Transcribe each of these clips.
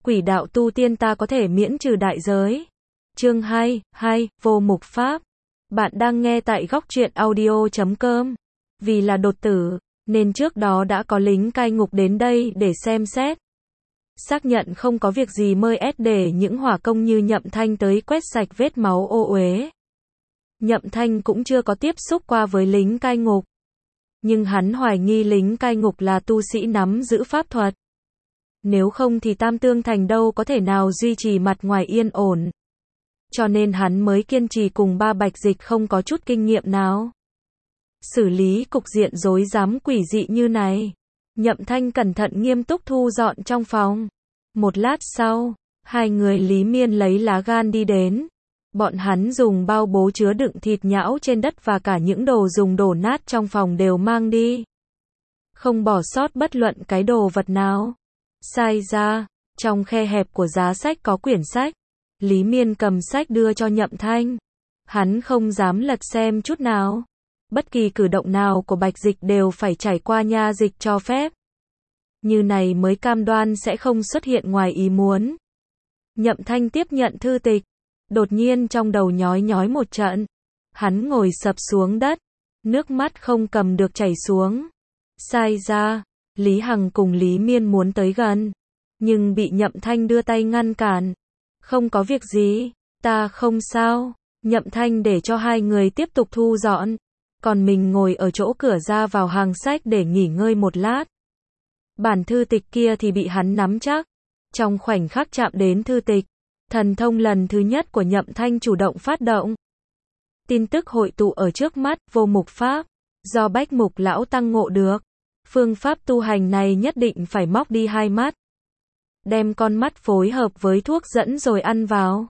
Quỷ đạo tu tiên ta có thể miễn trừ đại giới. Chương 2, Vô Mục Pháp. Bạn đang nghe tại góc truyện audio.com. Vì là đột tử, nên trước đó đã có lính cai ngục đến đây để xem xét. Xác nhận không có việc gì mới để những hỏa công như Nhậm Thanh tới quét sạch vết máu ô uế. Nhậm Thanh cũng chưa có tiếp xúc qua với lính cai ngục. Nhưng hắn hoài nghi lính cai ngục là tu sĩ nắm giữ pháp thuật. Nếu không thì Tam Tương Thành đâu có thể nào duy trì mặt ngoài yên ổn. Cho nên hắn mới kiên trì cùng ba bạch dịch không có chút kinh nghiệm nào. Xử lý cục diện rối rắm quỷ dị như này. Nhậm Thanh cẩn thận nghiêm túc thu dọn trong phòng. Một lát sau, hai người Lý Miên lấy lá gan đi đến. Bọn hắn dùng bao bố chứa đựng thịt nhão trên đất và cả những đồ dùng đổ nát trong phòng đều mang đi. Không bỏ sót bất luận cái đồ vật nào. Sai ra, trong khe hẹp của giá sách có quyển sách. Lý Miên cầm sách đưa cho Nhậm Thanh. Hắn không dám lật xem chút nào. Bất kỳ cử động nào của bạch dịch đều phải trải qua nha dịch cho phép. Như này mới cam đoan sẽ không xuất hiện ngoài ý muốn. Nhậm Thanh tiếp nhận thư tịch. Đột nhiên trong đầu nhói nhói một trận. Hắn ngồi sập xuống đất. Nước mắt không cầm được chảy xuống. Sai ra, Lý Hằng cùng Lý Miên muốn tới gần. Nhưng bị Nhậm Thanh đưa tay ngăn cản. Không có việc gì, ta không sao. Nhậm Thanh để cho hai người tiếp tục thu dọn. Còn mình ngồi ở chỗ cửa ra vào hàng sách để nghỉ ngơi một lát. Bản thư tịch kia thì bị hắn nắm chắc. Trong khoảnh khắc chạm đến thư tịch, thần thông lần thứ nhất của Nhậm Thanh chủ động phát động. Tin tức hội tụ ở trước mắt, vô mục pháp. Do Bách Mục Lão Tăng ngộ được. Phương pháp tu hành này nhất định phải móc đi hai mắt. Đem con mắt phối hợp với thuốc dẫn rồi ăn vào.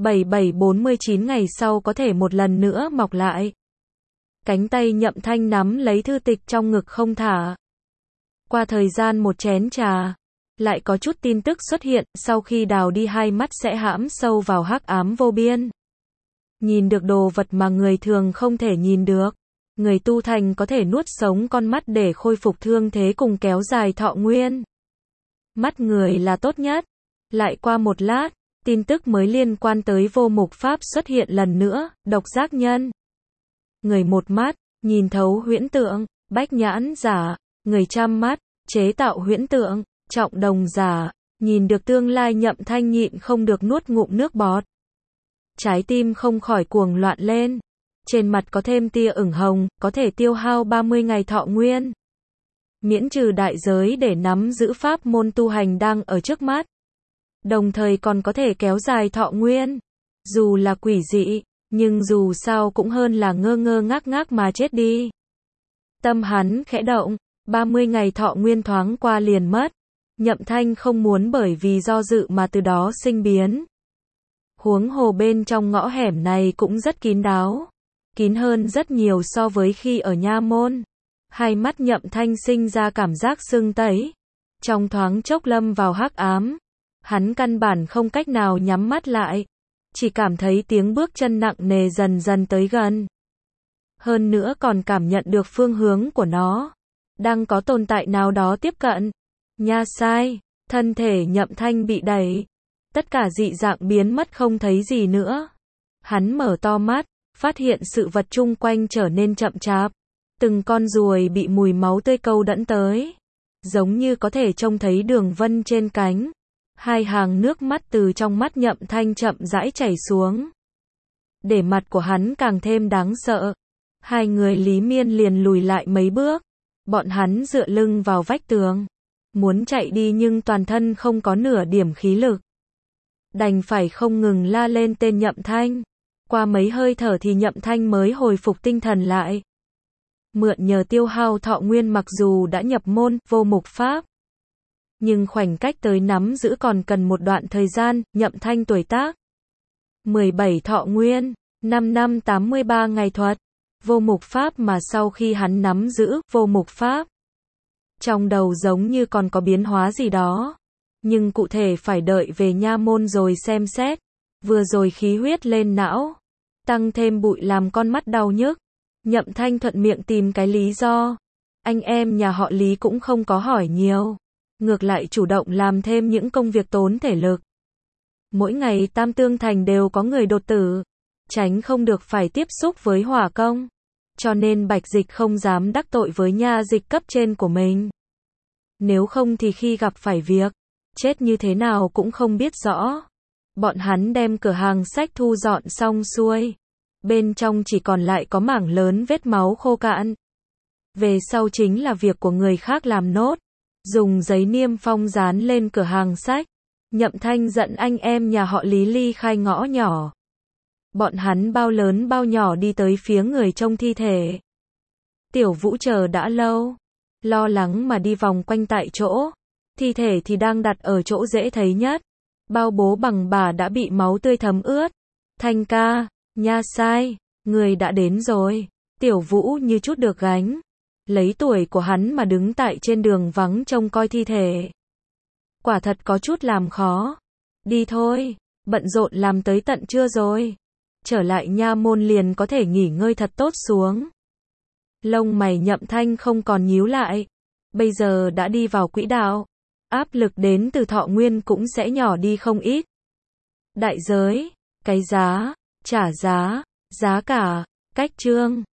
4749 ngày sau có thể một lần nữa mọc lại. Cánh tay Nhậm Thanh nắm lấy thư tịch trong ngực không thả. Qua thời gian một chén trà, lại có chút tin tức xuất hiện, sau khi đào đi hai mắt sẽ hãm sâu vào hắc ám vô biên. Nhìn được đồ vật mà người thường không thể nhìn được. Người tu thành có thể nuốt sống con mắt để khôi phục thương thế cùng kéo dài thọ nguyên. Mắt người là tốt nhất. Lại qua một lát, tin tức mới liên quan tới vô mục pháp xuất hiện lần nữa, độc giác nhân. Người một mắt, nhìn thấu huyễn tượng, bách nhãn giả, người trăm mắt, chế tạo huyễn tượng, trọng đồng giả, nhìn được tương lai. Nhậm Thanh nhịn không được nuốt ngụm nước bọt. Trái tim không khỏi cuồng loạn lên. Trên mặt có thêm tia ửng hồng, có thể tiêu hao 30 ngày thọ nguyên. Miễn trừ đại giới để nắm giữ pháp môn tu hành đang ở trước mắt. Đồng thời còn có thể kéo dài thọ nguyên. Dù là quỷ dị, nhưng dù sao cũng hơn là ngơ ngơ ngác ngác mà chết đi. Tâm hắn khẽ động, 30 ngày thọ nguyên thoáng qua liền mất. Nhậm Thanh không muốn bởi vì do dự mà từ đó sinh biến. Huống hồ bên trong ngõ hẻm này cũng rất kín đáo. Kín hơn rất nhiều so với khi ở nha môn. Hai mắt Nhậm Thanh sinh ra cảm giác sưng tấy. Trong thoáng chốc lâm vào hắc ám. Hắn căn bản không cách nào nhắm mắt lại. Chỉ cảm thấy tiếng bước chân nặng nề dần dần tới gần. Hơn nữa còn cảm nhận được phương hướng của nó. Đang có tồn tại nào đó tiếp cận. Nha sai, thân thể Nhậm Thanh bị đẩy. Tất cả dị dạng biến mất không thấy gì nữa. Hắn mở to mắt, phát hiện sự vật chung quanh trở nên chậm chạp. Từng con ruồi bị mùi máu tươi câu đẫn tới. Giống như có thể trông thấy đường vân trên cánh. Hai hàng nước mắt từ trong mắt Nhậm Thanh chậm rãi chảy xuống. Để mặt của hắn càng thêm đáng sợ. Hai người Lý Miên liền lùi lại mấy bước. Bọn hắn dựa lưng vào vách tường. Muốn chạy đi nhưng toàn thân không có nửa điểm khí lực. Đành phải không ngừng la lên tên Nhậm Thanh. Qua mấy hơi thở thì Nhậm Thanh mới hồi phục tinh thần lại. Mượn nhờ tiêu hao thọ nguyên mặc dù đã nhập môn, vô mục pháp. Nhưng khoảnh cách tới nắm giữ còn cần một đoạn thời gian. Nhậm Thanh tuổi tác 17 thọ nguyên, 5 năm 83 ngày thuật. Vô mục pháp mà sau khi hắn nắm giữ, vô mục pháp. Trong đầu giống như còn có biến hóa gì đó. Nhưng cụ thể phải đợi về nha môn rồi xem xét. Vừa rồi khí huyết lên não. Tăng thêm bụi làm con mắt đau nhức. Nhậm Thanh thuận miệng tìm cái lý do. Anh em nhà họ Lý cũng không có hỏi nhiều. ngược lại chủ động làm thêm những công việc tốn thể lực. Mỗi ngày Tam Tương Thành đều có người đột tử, tránh không được phải tiếp xúc với hỏa công. Cho nên Bạch Dịch không dám đắc tội với nha dịch cấp trên của mình. Nếu không thì khi gặp phải việc chết như thế nào cũng không biết rõ. Bọn hắn đem cửa hàng sách thu dọn xong xuôi. Bên trong chỉ còn lại có mảng lớn vết máu khô cạn. Về sau chính là việc của người khác làm nốt. Dùng giấy niêm phong dán lên cửa hàng sách. Nhậm Thanh giận anh em nhà họ Lý ly khai ngõ nhỏ. Bọn hắn bao lớn bao nhỏ đi tới phía người trông thi thể. Tiểu Vũ chờ đã lâu. Lo lắng mà đi vòng quanh tại chỗ. Thi thể thì đang đặt ở chỗ dễ thấy nhất. Bao bố bằng bà đã bị máu tươi thấm ướt. Thanh ca, nha sai, người đã đến rồi. Tiểu Vũ như chút được gánh. Lấy tuổi của hắn mà đứng tại trên đường vắng trông coi thi thể. Quả thật có chút làm khó. Đi thôi, bận rộn làm tới tận trưa rồi. Trở lại nha môn liền có thể nghỉ ngơi thật tốt xuống. Lông mày Nhậm Thanh không còn nhíu lại. Bây giờ đã đi vào quỹ đạo. Áp lực đến từ Thọ Nguyên cũng sẽ nhỏ đi không ít. Đại giới, cái giá, trả giá, giá cả, cách chương.